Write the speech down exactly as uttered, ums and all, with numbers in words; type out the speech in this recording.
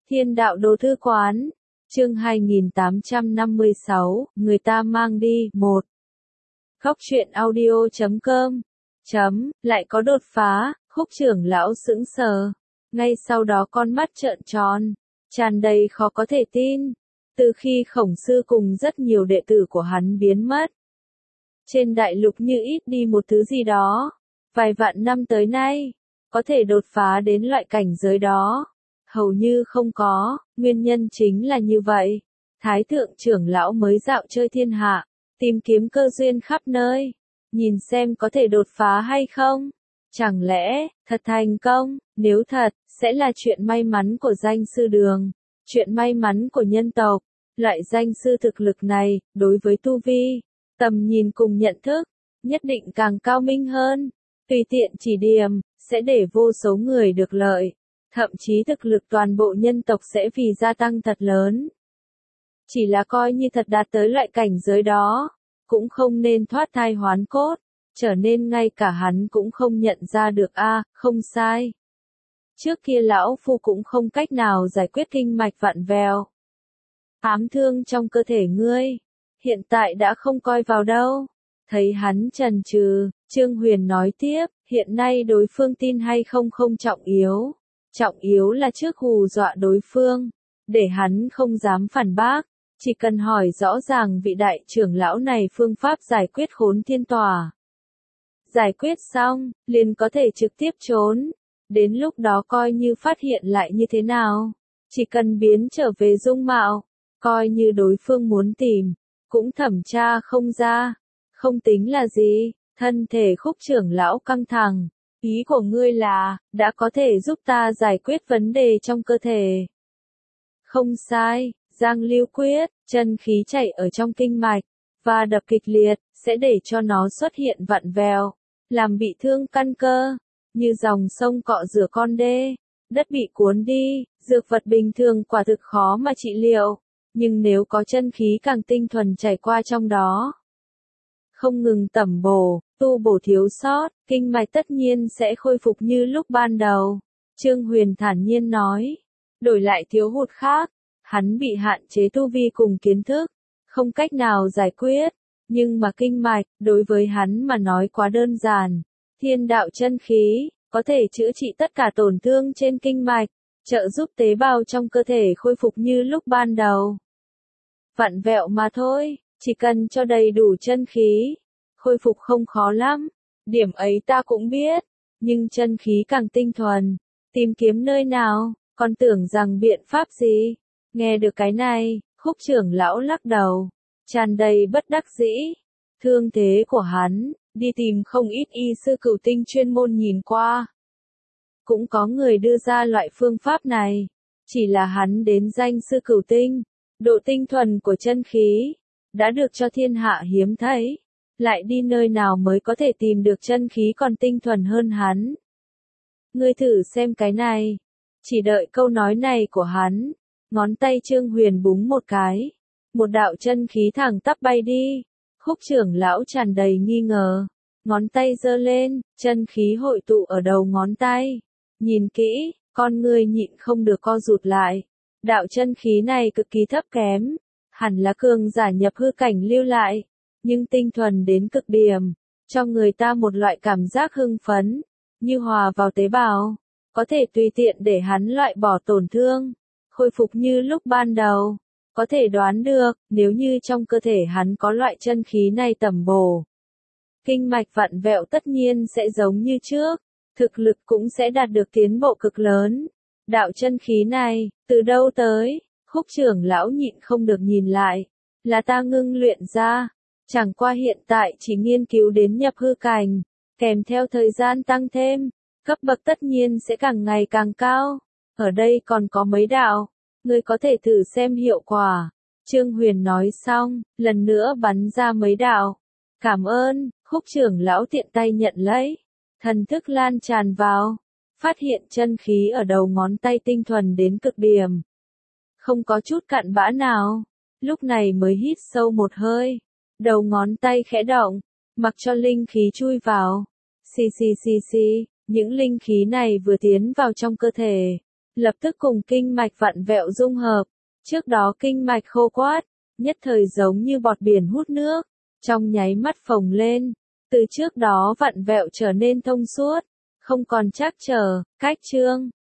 Thiên đạo đồ thư quán, chương hai nghìn tám trăm năm mươi sáu, người ta mang đi, một. Góc truyện audio chấm com, chấm, lại có đột phá, Khúc trưởng lão sững sờ. Ngay sau đó con mắt trợn tròn, tràn đầy khó có thể tin. Từ khi Khổng Sư cùng rất nhiều đệ tử của hắn biến mất, trên đại lục như ít đi một thứ gì đó. Vài vạn năm tới nay, có thể đột phá đến loại cảnh giới đó, hầu như không có. Nguyên nhân chính là như vậy. Thái thượng trưởng lão mới dạo chơi thiên hạ, tìm kiếm cơ duyên khắp nơi, nhìn xem có thể đột phá hay không. Chẳng lẽ, thật thành công? Nếu thật, sẽ là chuyện may mắn của danh sư đường, chuyện may mắn của nhân tộc. Loại danh sư thực lực này, đối với tu vi, tầm nhìn cùng nhận thức, nhất định càng cao minh hơn. Tùy tiện chỉ điểm, sẽ để vô số người được lợi. Thậm chí thực lực toàn bộ nhân tộc sẽ vì gia tăng thật lớn. Chỉ là coi như thật đạt tới loại cảnh giới đó, cũng không nên thoát thai hoán cốt, trở nên ngay cả hắn cũng không nhận ra được a, à, không sai. Trước kia lão phu cũng không cách nào giải quyết kinh mạch vặn vẹo, ám thương trong cơ thể ngươi, hiện tại đã không coi vào đâu. Thấy hắn chần chừ, Trương Huyền nói tiếp, hiện nay đối phương tin hay không không trọng yếu. Trọng yếu là trước hù dọa đối phương, để hắn không dám phản bác. Chỉ cần hỏi rõ ràng vị đại trưởng lão này phương pháp giải quyết khốn thiên tòa. Giải quyết xong, liền có thể trực tiếp trốn. Đến lúc đó coi như phát hiện lại như thế nào. Chỉ cần biến trở về dung mạo, coi như đối phương muốn tìm, cũng thẩm tra không ra. Không tính là gì. Thân thể Khúc trưởng lão căng thẳng. Ý của ngươi là, đã có thể giúp ta giải quyết vấn đề trong cơ thể. Không sai, Giang Lưu quyết, chân khí chạy ở trong kinh mạch, và đập kịch liệt, sẽ để cho nó xuất hiện vặn vẹo, làm bị thương căn cơ, như dòng sông cọ rửa con đê, đất bị cuốn đi, dược vật bình thường quả thực khó mà trị liệu, nhưng nếu có chân khí càng tinh thuần chảy qua trong đó, không ngừng tẩm bổ, tu bổ thiếu sót, kinh mạch tất nhiên sẽ khôi phục như lúc ban đầu. Trương Huyền thản nhiên nói, đổi lại thiếu hụt khác, hắn bị hạn chế tu vi cùng kiến thức, không cách nào giải quyết, nhưng mà kinh mạch, đối với hắn mà nói quá đơn giản. Thiên đạo chân khí, có thể chữa trị tất cả tổn thương trên kinh mạch, trợ giúp tế bào trong cơ thể khôi phục như lúc ban đầu. Vặn vẹo mà thôi. Chỉ cần cho đầy đủ chân khí, khôi phục không khó lắm. Điểm ấy ta cũng biết, nhưng chân khí càng tinh thuần, tìm kiếm nơi nào, còn tưởng rằng biện pháp gì. Nghe được cái này, Khúc trưởng lão lắc đầu, tràn đầy bất đắc dĩ. Thương thế của hắn, đi tìm không ít y sư cửu tinh chuyên môn nhìn qua. Cũng có người đưa ra loại phương pháp này, chỉ là hắn đến danh sư cửu tinh, độ tinh thuần của chân khí đã được cho thiên hạ hiếm thấy, lại đi nơi nào mới có thể tìm được chân khí còn tinh thuần hơn hắn. Ngươi thử xem cái này. Chỉ đợi câu nói này của hắn, ngón tay Trương Huyền búng một cái, một đạo chân khí thẳng tắp bay đi. Khúc trưởng lão tràn đầy nghi ngờ, ngón tay giơ lên, chân khí hội tụ ở đầu ngón tay. Nhìn kỹ, con ngươi nhịn không được co rụt lại. Đạo chân khí này cực kỳ thấp kém, hẳn là cường giả nhập hư cảnh lưu lại, nhưng tinh thuần đến cực điểm, cho người ta một loại cảm giác hưng phấn, như hòa vào tế bào, có thể tùy tiện để hắn loại bỏ tổn thương, khôi phục như lúc ban đầu. Có thể đoán được, nếu như trong cơ thể hắn có loại chân khí này tẩm bổ, kinh mạch vặn vẹo tất nhiên sẽ giống như trước, thực lực cũng sẽ đạt được tiến bộ cực lớn. Đạo chân khí này, từ đâu tới? Khúc trưởng lão nhịn không được nhìn lại, là ta ngưng luyện ra, chẳng qua hiện tại chỉ nghiên cứu đến nhập hư cảnh, kèm theo thời gian tăng thêm, cấp bậc tất nhiên sẽ càng ngày càng cao. Ở đây còn có mấy đạo, ngươi có thể thử xem hiệu quả. Trương Huyền nói xong, lần nữa bắn ra mấy đạo. Cảm ơn. Khúc trưởng lão tiện tay nhận lấy, thần thức lan tràn vào, phát hiện chân khí ở đầu ngón tay tinh thuần đến cực điểm, không có chút cặn bã nào. Lúc này mới hít sâu một hơi, đầu ngón tay khẽ động, mặc cho linh khí chui vào. Xì xì xì xì, những linh khí này vừa tiến vào trong cơ thể, lập tức cùng kinh mạch vặn vẹo dung hợp. Trước đó kinh mạch khô quắt, nhất thời giống như bọt biển hút nước, trong nháy mắt phồng lên, từ trước đó vặn vẹo trở nên thông suốt, không còn trắc trở, cách trương.